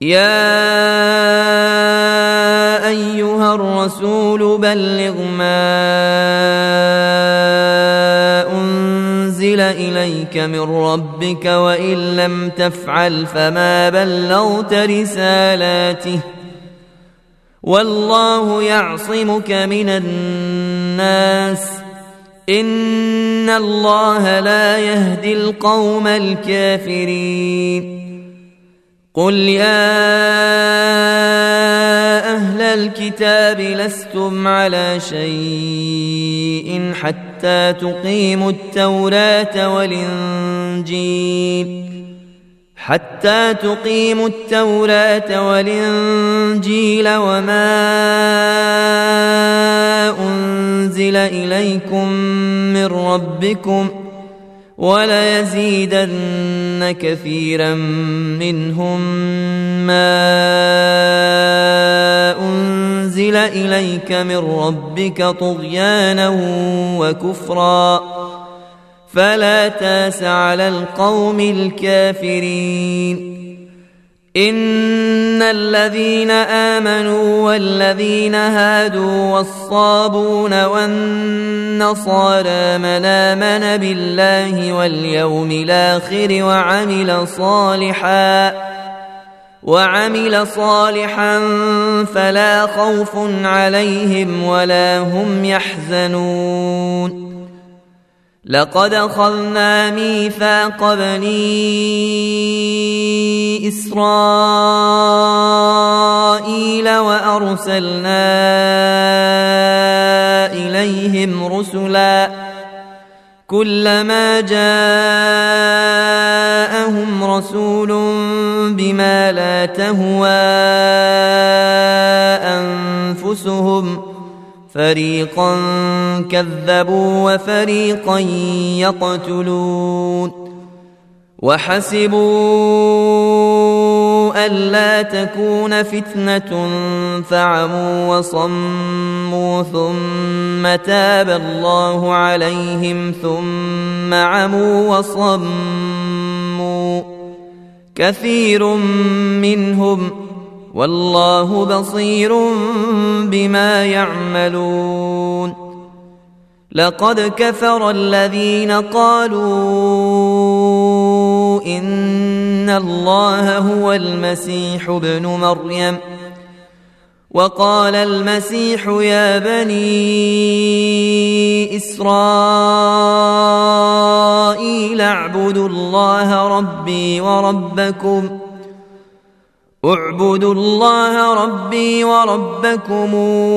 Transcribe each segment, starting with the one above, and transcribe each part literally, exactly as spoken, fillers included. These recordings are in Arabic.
يا أيها الرسول بلغ ما أنزل إليك من ربك وإن لم تفعل فما بلغت رسالاته والله يعصمك من الناس إن الله لا يهدي القوم الكافرين قل يا أهل الكتاب لستم على شيء حتى تقيموا التوراة والإنجيل حتى تقيموا التوراة والإنجيل وما أنزل إليكم من ربكم وليزيدن كثيرا منهم ما أنزل إليك من ربك طغيانا وكفرا فلا تاس على القوم الكافرين إن الذين آمنوا والذين هادوا والصابون والنصارى من آمن بالله واليوم الآخر وعمل صالحا وعمل صالحا فلا خوف عليهم ولا هم يحزنون لقد أخذنا ميثاق بني إسرائيل وأرسلنا إليهم رسلا كلما جاءهم رسول بما لا تهوى أنفسهم فريقا كذبوا وفريقا يقتلون وحسبوا ألا تكون فتنة فعموا وصموا ثم تاب الله عليهم ثم عموا وصموا كثير منهم والله بصير بما يعملون لقد كفر الذين قالوا إن الله هو المسيح ابن مريم وقال المسيح يا بني إسرائيل اعبدوا الله ربي وربكم اعبدوا الله ربي وربكم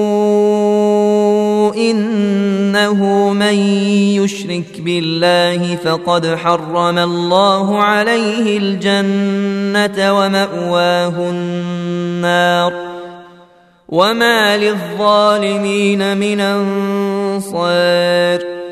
إنه من يشرك بالله فقد حرم الله عليه الجنة ومأواه النار وما للظالمين من أنصار